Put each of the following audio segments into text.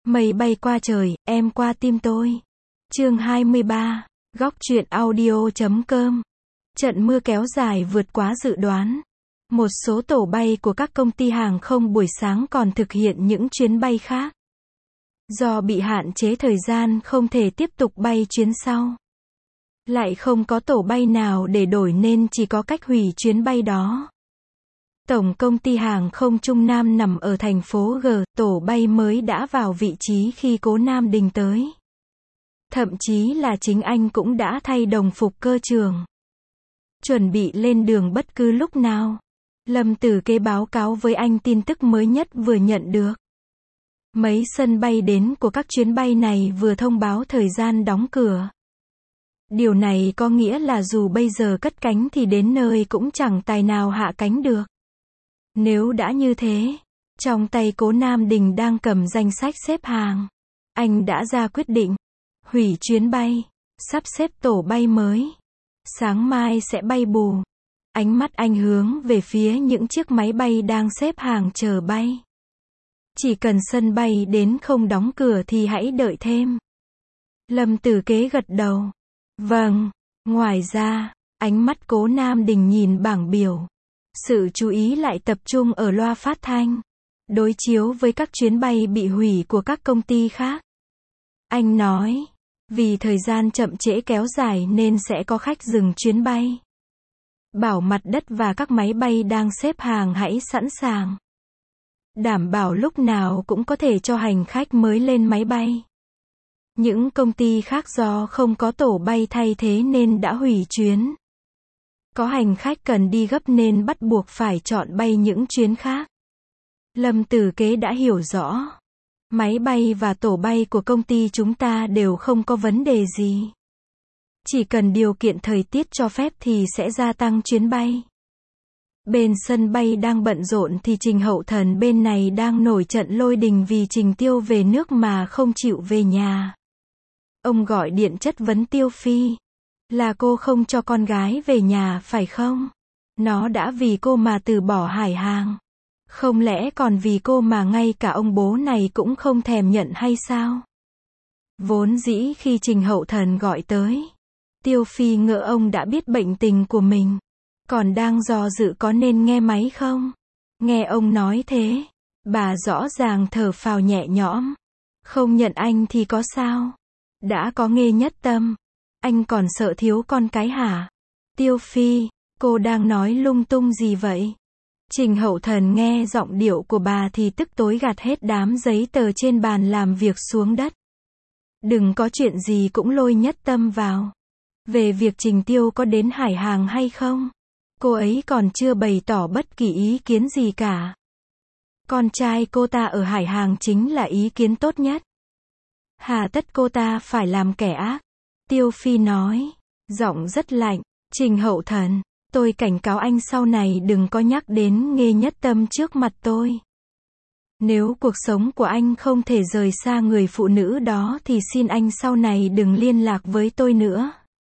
Mây bay qua trời, em qua tim tôi. Chương 23, góc truyện audio.com. Trận mưa kéo dài vượt quá dự đoán. Một số tổ bay của các công ty hàng không buổi sáng còn thực hiện những chuyến bay khác. Do bị hạn chế thời gian không thể tiếp tục bay chuyến sau. Lại không có tổ bay nào để đổi nên chỉ có cách hủy chuyến bay đó. Tổng công ty hàng không Trung Nam nằm ở thành phố G, tổ bay mới đã vào vị trí khi Cố Nam Đình tới. Thậm chí là chính anh cũng đã thay đồng phục cơ trường. Chuẩn bị lên đường bất cứ lúc nào. Lâm Tử Kế báo cáo với anh tin tức mới nhất vừa nhận được. Mấy sân bay đến của các chuyến bay này vừa thông báo thời gian đóng cửa. Điều này có nghĩa là dù bây giờ cất cánh thì đến nơi cũng chẳng tài nào hạ cánh được. Nếu đã như thế, trong tay Cố Nam Đình đang cầm danh sách xếp hàng. Anh đã ra quyết định, hủy chuyến bay, sắp xếp tổ bay mới. Sáng mai sẽ bay bù. Ánh mắt anh hướng về phía những chiếc máy bay đang xếp hàng chờ bay. Chỉ cần sân bay đến không đóng cửa thì hãy đợi thêm. Lâm Tử Kế gật đầu. Vâng, ngoài ra, ánh mắt Cố Nam Đình nhìn bảng biểu. Sự chú ý lại tập trung ở loa phát thanh, đối chiếu với các chuyến bay bị hủy của các công ty khác. Anh nói, vì thời gian chậm trễ kéo dài nên sẽ có khách dừng chuyến bay. Bảo mặt đất và các máy bay đang xếp hàng hãy sẵn sàng. Đảm bảo lúc nào cũng có thể cho hành khách mới lên máy bay. Những công ty khác do không có tổ bay thay thế nên đã hủy chuyến. Có hành khách cần đi gấp nên bắt buộc phải chọn bay những chuyến khác. Lâm Tử Kế đã hiểu rõ. Máy bay và tổ bay của công ty chúng ta đều không có vấn đề gì. Chỉ cần điều kiện thời tiết cho phép thì sẽ gia tăng chuyến bay. Bên sân bay đang bận rộn thì Trình Hậu Thần bên này đang nổi trận lôi đình vì Trình Tiêu về nước mà không chịu về nhà. Ông gọi điện chất vấn Tiêu Phi. Là cô không cho con gái về nhà phải không? Nó đã vì cô mà từ bỏ Hải Hàng. Không lẽ còn vì cô mà ngay cả ông bố này cũng không thèm nhận hay sao? Vốn dĩ khi Trình Hậu Thần gọi tới, Tiêu Phi ngỡ ông đã biết bệnh tình của mình. Còn đang do dự có nên nghe máy không? Nghe ông nói thế, bà rõ ràng thở phào nhẹ nhõm. Không nhận anh thì có sao? Đã có Nghê Nhất Tâm. Anh còn sợ thiếu con cái hả? Tiêu Phi, cô đang nói lung tung gì vậy? Trình Hậu Thần nghe giọng điệu của bà thì tức tối gạt hết đám giấy tờ trên bàn làm việc xuống đất. Đừng có chuyện gì cũng lôi Nhất Tâm vào. Về việc Trình Tiêu có đến Hải Hàng hay không? Cô ấy còn chưa bày tỏ bất kỳ ý kiến gì cả. Con trai cô ta ở Hải Hàng chính là ý kiến tốt nhất. Hà tất cô ta phải làm kẻ ác? Tiêu Phi nói, giọng rất lạnh. Trình Hậu Thần, tôi cảnh cáo anh sau này đừng có nhắc đến Nghê Nhất Tâm trước mặt tôi. Nếu cuộc sống của anh không thể rời xa người phụ nữ đó thì xin anh sau này đừng liên lạc với tôi nữa.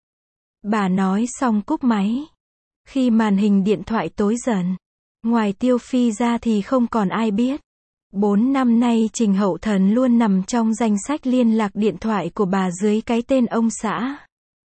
Bà nói xong cúp máy. Khi màn hình điện thoại tối dần, ngoài Tiêu Phi ra thì không còn ai biết. 4 năm nay Trình Hậu Thần luôn nằm trong danh sách liên lạc điện thoại của bà dưới cái tên ông xã.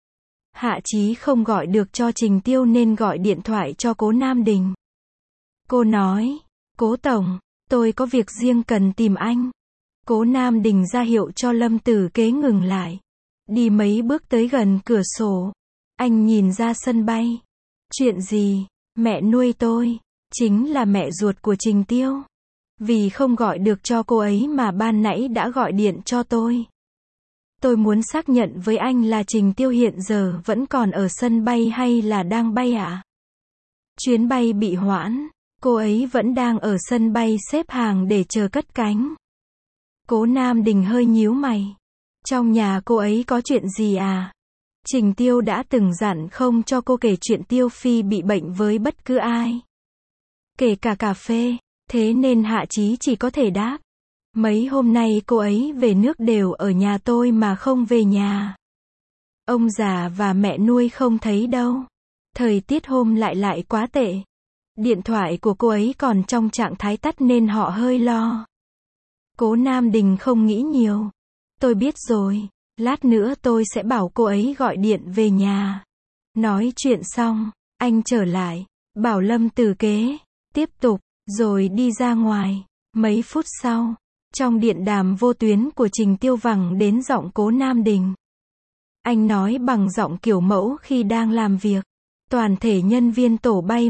Hạ Chí không gọi được cho Trình Tiêu nên gọi điện thoại cho Cố Nam Đình. Cô nói, Cố Tổng, tôi có việc riêng cần tìm anh. Cố Nam Đình ra hiệu cho Lâm Tử Kế ngừng lại. Đi mấy bước tới gần cửa sổ. Anh nhìn ra sân bay. Chuyện gì? Mẹ nuôi tôi, chính là mẹ ruột của Trình Tiêu. Vì không gọi được cho cô ấy mà ban nãy đã gọi điện cho tôi. Tôi muốn xác nhận với anh là Trình Tiêu hiện giờ vẫn còn ở sân bay hay là đang bay ạ? Chuyến bay bị hoãn, cô ấy vẫn đang ở sân bay xếp hàng để chờ cất cánh. Cố Nam Đình hơi nhíu mày. Trong nhà cô ấy có chuyện gì à? Trình Tiêu đã từng dặn không cho cô kể chuyện Tiêu Phi bị bệnh với bất cứ ai. Kể cả cà phê. Thế nên Hạ Chí chỉ có thể đáp. Mấy hôm nay cô ấy về nước đều ở nhà tôi mà không về nhà. Ông già và mẹ nuôi không thấy đâu. Thời tiết hôm lại quá tệ. Điện thoại của cô ấy còn trong trạng thái tắt nên họ hơi lo. Cố Nam Đình không nghĩ nhiều. Tôi biết rồi, lát nữa tôi sẽ bảo cô ấy gọi điện về nhà. Nói chuyện xong, anh trở lại, bảo Lâm Tử Kế tiếp tục, rồi đi ra ngoài. Mấy phút sau, trong điện đàm vô tuyến của Trình Tiêu vẳng đến giọng Cố Nam Đình. Anh nói bằng giọng kiểu mẫu khi đang làm việc. Toàn thể nhân viên tổ bay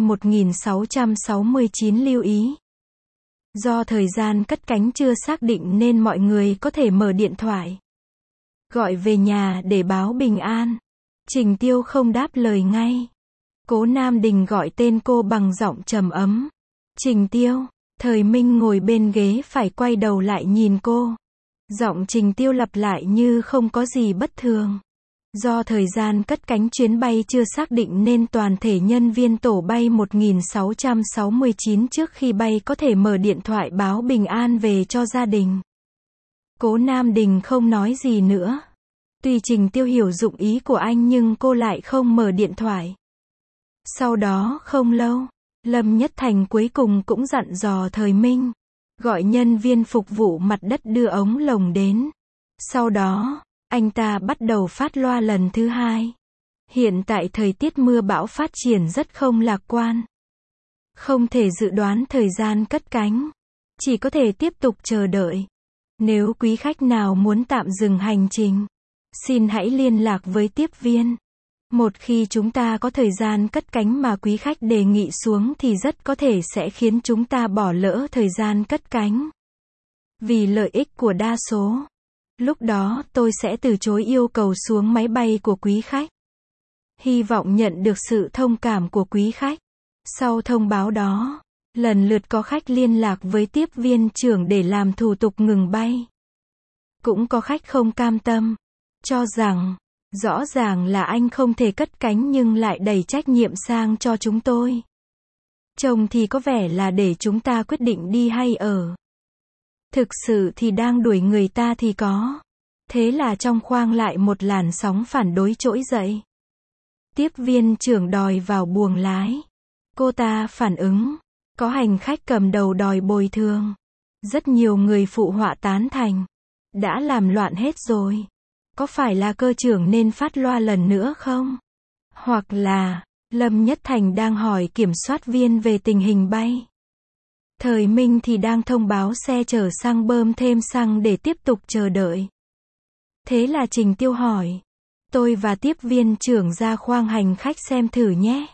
1669 lưu ý. Do thời gian cất cánh chưa xác định nên mọi người có thể mở điện thoại gọi về nhà để báo bình an. Trình Tiêu không đáp lời ngay. Cố Nam Đình gọi tên cô bằng giọng trầm ấm. Trình Tiêu. Thời Minh ngồi bên ghế phải quay đầu lại nhìn cô. Giọng Trình Tiêu lặp lại như không có gì bất thường. Do thời gian cất cánh chuyến bay chưa xác định nên toàn thể nhân viên tổ bay 1669 trước khi bay có thể mở điện thoại báo bình an về cho gia đình. Cố Nam Đình không nói gì nữa. Tuy Trình Tiêu hiểu dụng ý của anh nhưng cô lại không mở điện thoại. Sau đó không lâu, Lâm Nhất Thành cuối cùng cũng dặn dò Thời Minh gọi nhân viên phục vụ mặt đất đưa ống lồng đến. Sau đó, anh ta bắt đầu phát loa lần thứ hai. Hiện tại thời tiết mưa bão phát triển rất không lạc quan. Không thể dự đoán thời gian cất cánh. Chỉ có thể tiếp tục chờ đợi. Nếu quý khách nào muốn tạm dừng hành trình, xin hãy liên lạc với tiếp viên. Một khi chúng ta có thời gian cất cánh mà quý khách đề nghị xuống thì rất có thể sẽ khiến chúng ta bỏ lỡ thời gian cất cánh. Vì lợi ích của đa số, lúc đó tôi sẽ từ chối yêu cầu xuống máy bay của quý khách. Hy vọng nhận được sự thông cảm của quý khách. Sau thông báo đó, lần lượt có khách liên lạc với tiếp viên trưởng để làm thủ tục ngừng bay. Cũng có khách không cam tâm, cho rằng rõ ràng là anh không thể cất cánh nhưng lại đẩy trách nhiệm sang cho chúng tôi. Trông thì có vẻ là để chúng ta quyết định đi hay ở. Thực sự thì đang đuổi người ta thì có. Thế là trong khoang lại một làn sóng phản đối trỗi dậy. Tiếp viên trưởng đòi vào buồng lái. Cô ta phản ứng. Có hành khách cầm đầu đòi bồi thường. Rất nhiều người phụ họa tán thành. Đã làm loạn hết rồi. Có phải là cơ trưởng nên phát loa lần nữa không? Hoặc là, Lâm Nhất Thành đang hỏi kiểm soát viên về tình hình bay. Thời Minh thì đang thông báo xe chở xăng bơm thêm xăng để tiếp tục chờ đợi. Thế là Trình Tiêu hỏi. Tôi và tiếp viên trưởng ra khoang hành khách xem thử nhé.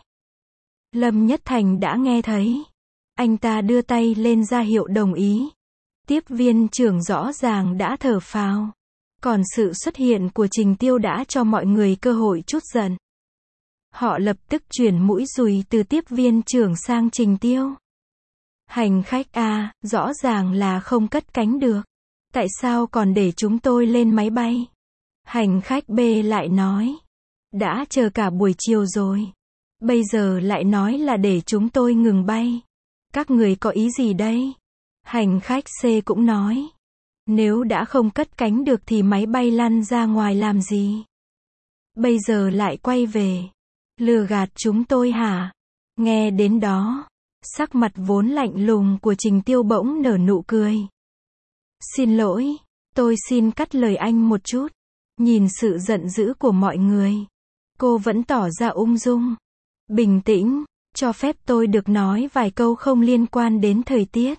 Lâm Nhất Thành đã nghe thấy. Anh ta đưa tay lên ra hiệu đồng ý. Tiếp viên trưởng rõ ràng đã thở phào. Còn sự xuất hiện của Trình Tiêu đã cho mọi người cơ hội chút giận. Họ lập tức chuyển mũi dùi từ tiếp viên trưởng sang Trình Tiêu. Hành khách A, rõ ràng là không cất cánh được. Tại sao còn để chúng tôi lên máy bay? Hành khách B lại nói. Đã chờ cả buổi chiều rồi. Bây giờ lại nói là để chúng tôi ngừng bay. Các người có ý gì đây? Hành khách C cũng nói. Nếu đã không cất cánh được thì máy bay lăn ra ngoài làm gì? Bây giờ lại quay về. Lừa gạt chúng tôi hả? Nghe đến đó, sắc mặt vốn lạnh lùng của Trình Tiêu bỗng nở nụ cười. Xin lỗi, tôi xin cắt lời anh một chút. Nhìn sự giận dữ của mọi người, cô vẫn tỏ ra ung dung, bình tĩnh, cho phép tôi được nói vài câu không liên quan đến thời tiết.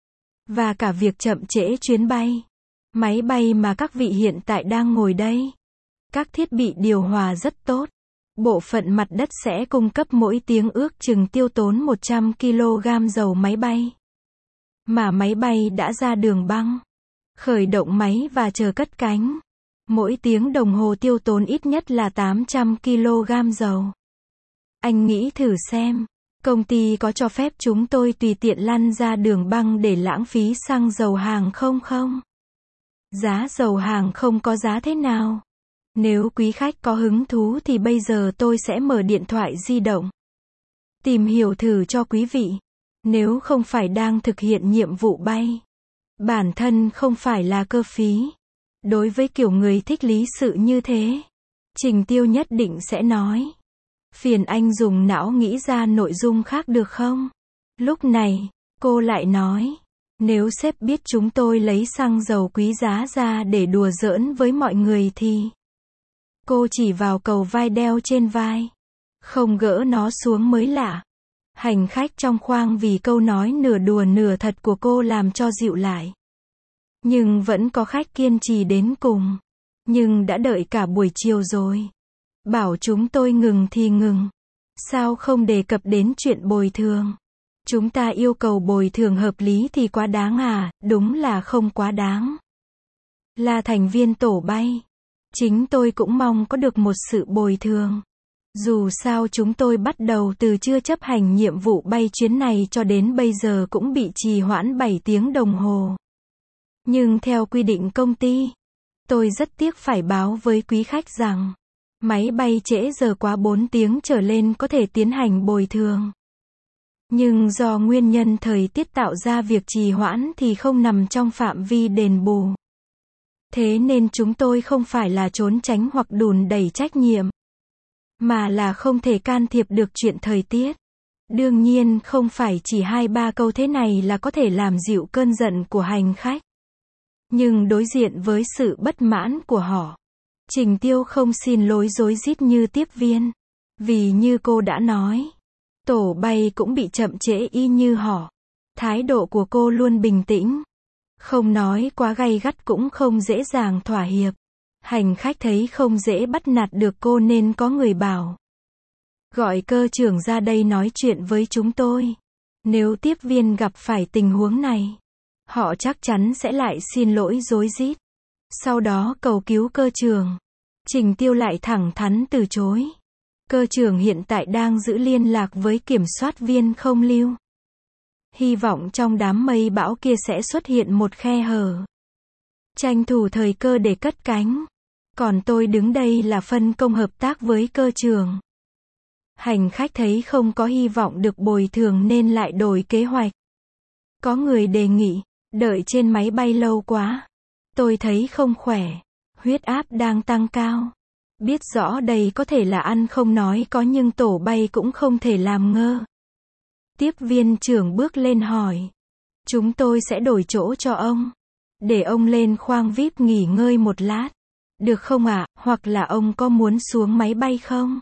Và cả việc chậm trễ chuyến bay. Máy bay mà các vị hiện tại đang ngồi đây. Các thiết bị điều hòa rất tốt. Bộ phận mặt đất sẽ cung cấp mỗi tiếng ước chừng tiêu tốn 100 kg dầu máy bay. Mà máy bay đã ra đường băng, khởi động máy và chờ cất cánh. Mỗi tiếng đồng hồ tiêu tốn ít nhất là 800 kg dầu. Anh nghĩ thử xem, công ty có cho phép chúng tôi tùy tiện lăn ra đường băng để lãng phí xăng dầu hàng không không? Giá dầu hàng không có giá thế nào? Nếu quý khách có hứng thú thì bây giờ tôi sẽ mở điện thoại di động. Tìm hiểu thử cho quý vị. Nếu không phải đang thực hiện nhiệm vụ bay. Bản thân không phải là cơ phí. Đối với kiểu người thích lý sự như thế, Trình Tiêu nhất định sẽ nói. Phiền anh dùng não nghĩ ra nội dung khác được không? Lúc này, cô lại nói. Nếu sếp biết chúng tôi lấy xăng dầu quý giá ra để đùa giỡn với mọi người thì... Cô chỉ vào cầu vai đeo trên vai. Không gỡ nó xuống mới lạ. Hành khách trong khoang vì câu nói nửa đùa nửa thật của cô làm cho dịu lại. Nhưng vẫn có khách kiên trì đến cùng. Nhưng đã đợi cả buổi chiều rồi. Bảo chúng tôi ngừng thì ngừng. Sao không đề cập đến chuyện bồi thường? Chúng ta yêu cầu bồi thường hợp lý thì quá đáng à? Đúng là không quá đáng. Là thành viên tổ bay, chính tôi cũng mong có được một sự bồi thường. Dù sao chúng tôi bắt đầu từ chưa chấp hành nhiệm vụ bay chuyến này cho đến bây giờ cũng bị trì hoãn 7 tiếng đồng hồ. Nhưng theo quy định công ty, tôi rất tiếc phải báo với quý khách rằng, máy bay trễ giờ quá 4 tiếng trở lên có thể tiến hành bồi thường. Nhưng do nguyên nhân thời tiết tạo ra việc trì hoãn thì không nằm trong phạm vi đền bù. Thế nên chúng tôi không phải là trốn tránh hoặc đùn đẩy trách nhiệm, mà là không thể can thiệp được chuyện thời tiết. Đương nhiên không phải chỉ 2-3 câu thế này là có thể làm dịu cơn giận của hành khách. Nhưng đối diện với sự bất mãn của họ, Trình Tiêu không xin lỗi rối rít như tiếp viên. Vì như cô đã nói, tổ bay cũng bị chậm trễ y như họ. Thái độ của cô luôn bình tĩnh. Không nói quá gay gắt cũng không dễ dàng thỏa hiệp. Hành khách thấy không dễ bắt nạt được cô nên có người bảo. Gọi cơ trưởng ra đây nói chuyện với chúng tôi. Nếu tiếp viên gặp phải tình huống này, họ chắc chắn sẽ lại xin lỗi rối rít. Sau đó cầu cứu cơ trưởng. Trình Tiêu lại thẳng thắn từ chối. Cơ trưởng hiện tại đang giữ liên lạc với kiểm soát viên không lưu. Hy vọng trong đám mây bão kia sẽ xuất hiện một khe hở. Tranh thủ thời cơ để cất cánh. Còn tôi đứng đây là phân công hợp tác với cơ trưởng. Hành khách thấy không có hy vọng được bồi thường nên lại đổi kế hoạch. Có người đề nghị, đợi trên máy bay lâu quá. Tôi thấy không khỏe. Huyết áp đang tăng cao. Biết rõ đây có thể là ăn không nói có nhưng tổ bay cũng không thể làm ngơ. Tiếp viên trưởng bước lên hỏi. Chúng tôi sẽ đổi chỗ cho ông. Để ông lên khoang VIP nghỉ ngơi một lát. Được không ạ? Hoặc là ông có muốn xuống máy bay không?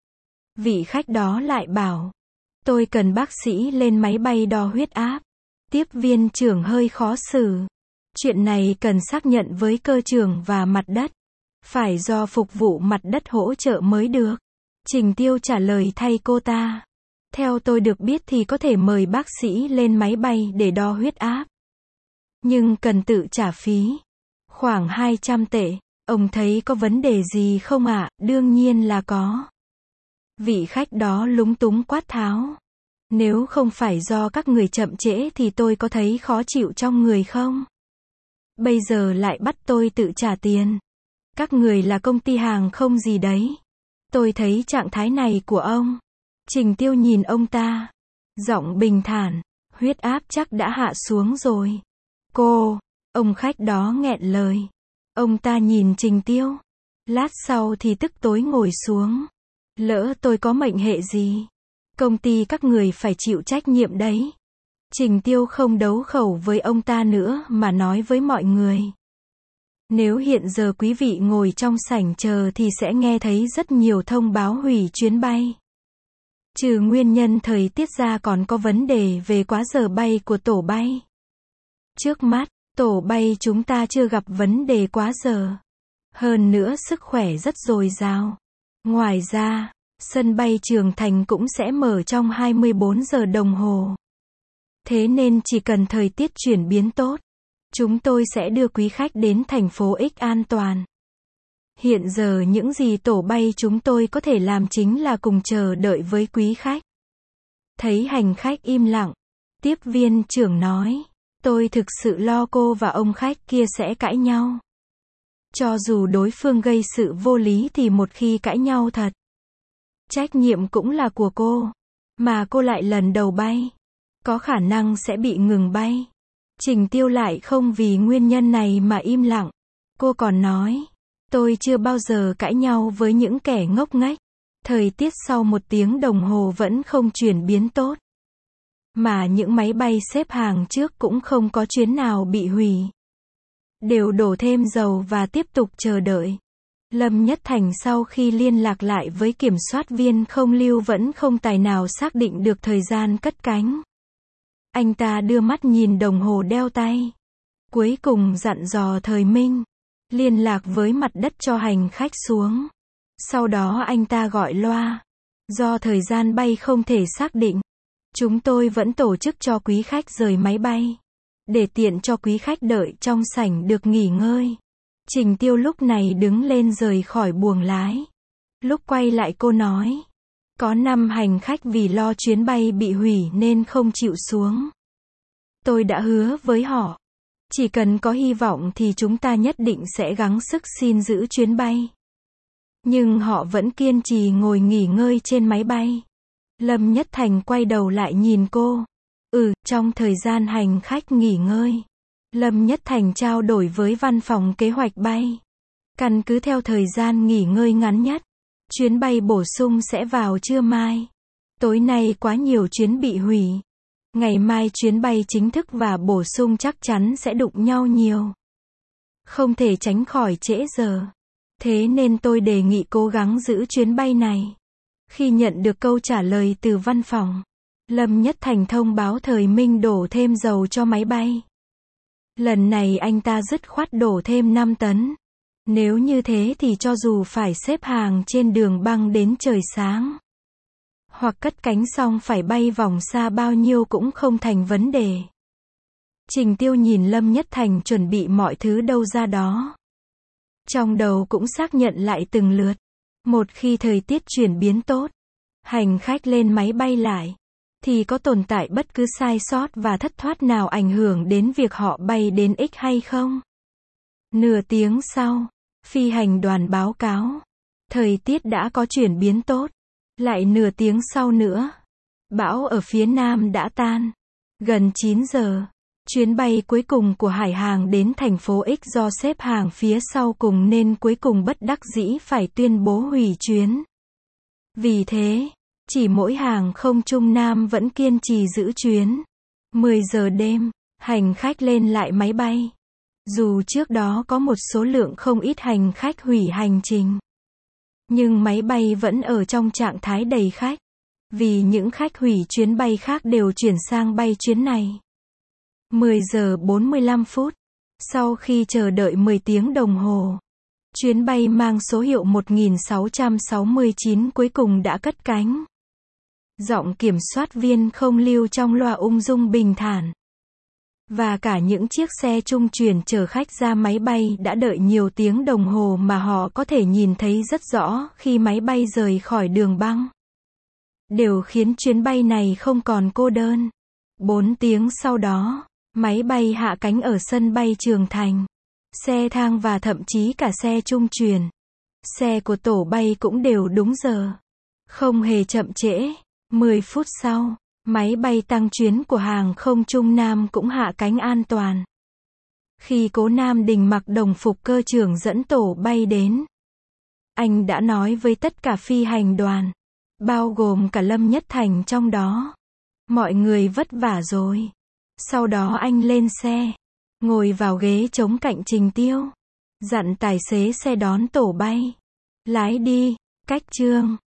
Vị khách đó lại bảo. Tôi cần bác sĩ lên máy bay đo huyết áp. Tiếp viên trưởng hơi khó xử. Chuyện này cần xác nhận với cơ trưởng và mặt đất. Phải do phục vụ mặt đất hỗ trợ mới được. Trình Tiêu trả lời thay cô ta. Theo tôi được biết thì có thể mời bác sĩ lên máy bay để đo huyết áp. Nhưng cần tự trả phí. Khoảng 200 tệ. Ông thấy có vấn đề gì không ạ? Đương nhiên là có. Vị khách đó lúng túng quát tháo. Nếu không phải do các người chậm trễ thì tôi có thấy khó chịu trong người không? Bây giờ lại bắt tôi tự trả tiền. Các người là công ty hàng không gì đấy. Tôi thấy trạng thái này của ông. Trình Tiêu nhìn ông ta. Giọng bình thản. Huyết áp chắc đã hạ xuống rồi. Cô. Ông khách đó nghẹn lời. Ông ta nhìn Trình Tiêu. Lát sau thì tức tối ngồi xuống. Lỡ tôi có mệnh hệ gì? Công ty các người phải chịu trách nhiệm đấy. Trình Tiêu không đấu khẩu với ông ta nữa mà nói với mọi người. Nếu hiện giờ quý vị ngồi trong sảnh chờ thì sẽ nghe thấy rất nhiều thông báo hủy chuyến bay. Trừ nguyên nhân thời tiết ra còn có vấn đề về quá giờ bay của tổ bay. Trước mắt, tổ bay chúng ta chưa gặp vấn đề quá giờ. Hơn nữa sức khỏe rất dồi dào. Ngoài ra, sân bay Trường Thành cũng sẽ mở trong 24 giờ đồng hồ. Thế nên chỉ cần thời tiết chuyển biến tốt, chúng tôi sẽ đưa quý khách đến thành phố X an toàn. Hiện giờ những gì tổ bay chúng tôi có thể làm chính là cùng chờ đợi với quý khách. Thấy hành khách im lặng, tiếp viên trưởng nói, tôi thực sự lo cô và ông khách kia sẽ cãi nhau. Cho dù đối phương gây sự vô lý thì một khi cãi nhau thật, trách nhiệm cũng là của cô. Mà cô lại lần đầu bay, có khả năng sẽ bị ngừng bay. Trình Tiêu lại không vì nguyên nhân này mà im lặng. Cô còn nói, tôi chưa bao giờ cãi nhau với những kẻ ngốc nghếch. Thời tiết sau 1 tiếng đồng hồ vẫn không chuyển biến tốt. Mà những máy bay xếp hàng trước cũng không có chuyến nào bị hủy. Đều đổ thêm dầu và tiếp tục chờ đợi. Lâm Nhất Thành sau khi liên lạc lại với kiểm soát viên không lưu vẫn không tài nào xác định được thời gian cất cánh. Anh ta đưa mắt nhìn đồng hồ đeo tay. Cuối cùng dặn dò Thời Minh liên lạc với mặt đất cho hành khách xuống. Sau đó anh ta gọi loa. Do thời gian bay không thể xác định, chúng tôi vẫn tổ chức cho quý khách rời máy bay. Để tiện cho quý khách đợi trong sảnh được nghỉ ngơi. Trình Tiêu lúc này đứng lên rời khỏi buồng lái. Lúc quay lại cô nói. Có 5 hành khách vì lo chuyến bay bị hủy nên không chịu xuống. Tôi đã hứa với họ. Chỉ cần có hy vọng thì chúng ta nhất định sẽ gắng sức xin giữ chuyến bay. Nhưng họ vẫn kiên trì ngồi nghỉ ngơi trên máy bay. Lâm Nhất Thành quay đầu lại nhìn cô. Trong thời gian hành khách nghỉ ngơi, Lâm Nhất Thành trao đổi với văn phòng kế hoạch bay. Căn cứ theo thời gian nghỉ ngơi ngắn nhất, chuyến bay bổ sung sẽ vào trưa mai. Tối nay quá nhiều chuyến bị hủy. Ngày mai chuyến bay chính thức và bổ sung chắc chắn sẽ đụng nhau nhiều. Không thể tránh khỏi trễ giờ. Thế nên tôi đề nghị cố gắng giữ chuyến bay này. Khi nhận được câu trả lời từ văn phòng, Lâm Nhất Thành thông báo Thời Minh đổ thêm dầu cho máy bay. Lần này anh ta dứt khoát đổ thêm 5 tấn. Nếu như thế thì cho dù phải xếp hàng trên đường băng đến trời sáng, hoặc cất cánh xong phải bay vòng xa bao nhiêu cũng không thành vấn đề. Trình Tiêu nhìn Lâm Nhất Thành chuẩn bị mọi thứ đâu ra đó. Trong đầu cũng xác nhận lại từng lượt. Một khi thời tiết chuyển biến tốt, hành khách lên máy bay lại, thì có tồn tại bất cứ sai sót và thất thoát nào ảnh hưởng đến việc họ bay đến X hay không? Nửa tiếng sau, phi hành đoàn báo cáo, thời tiết đã có chuyển biến tốt. Lại nửa tiếng sau nữa, bão ở phía nam đã tan. Gần 9 giờ, chuyến bay cuối cùng của Hải Hàng đến thành phố X do xếp hàng phía sau cùng nên cuối cùng bất đắc dĩ phải tuyên bố hủy chuyến. Vì thế, chỉ mỗi hàng không Trung Nam vẫn kiên trì giữ chuyến. 10 giờ đêm, hành khách lên lại máy bay. Dù trước đó có một số lượng không ít hành khách hủy hành trình, nhưng máy bay vẫn ở trong trạng thái đầy khách. Vì những khách hủy chuyến bay khác đều chuyển sang bay chuyến này. 10 giờ 45 phút. Sau khi chờ đợi 10 tiếng đồng hồ, chuyến bay mang số hiệu 1669 cuối cùng đã cất cánh. Giọng kiểm soát viên không lưu trong loa ung dung bình thản. Và cả những chiếc xe trung chuyển chở khách ra máy bay đã đợi nhiều tiếng đồng hồ mà họ có thể nhìn thấy rất rõ khi máy bay rời khỏi đường băng. Đều khiến chuyến bay này không còn cô đơn. 4 tiếng sau đó, máy bay hạ cánh ở sân bay Trường Thành. Xe thang và thậm chí cả xe trung chuyển, xe của tổ bay cũng đều đúng giờ. Không hề chậm trễ. 10 phút sau, máy bay tăng chuyến của hàng không Trung Nam cũng hạ cánh an toàn. Khi Cố Nam Đình mặc đồng phục cơ trưởng dẫn tổ bay đến, anh đã nói với tất cả phi hành đoàn, bao gồm cả Lâm Nhất Thành trong đó. Mọi người vất vả rồi. Sau đó anh lên xe, ngồi vào ghế chống cạnh Trình Tiêu, dặn tài xế xe đón tổ bay. Lái đi, Cách Trương.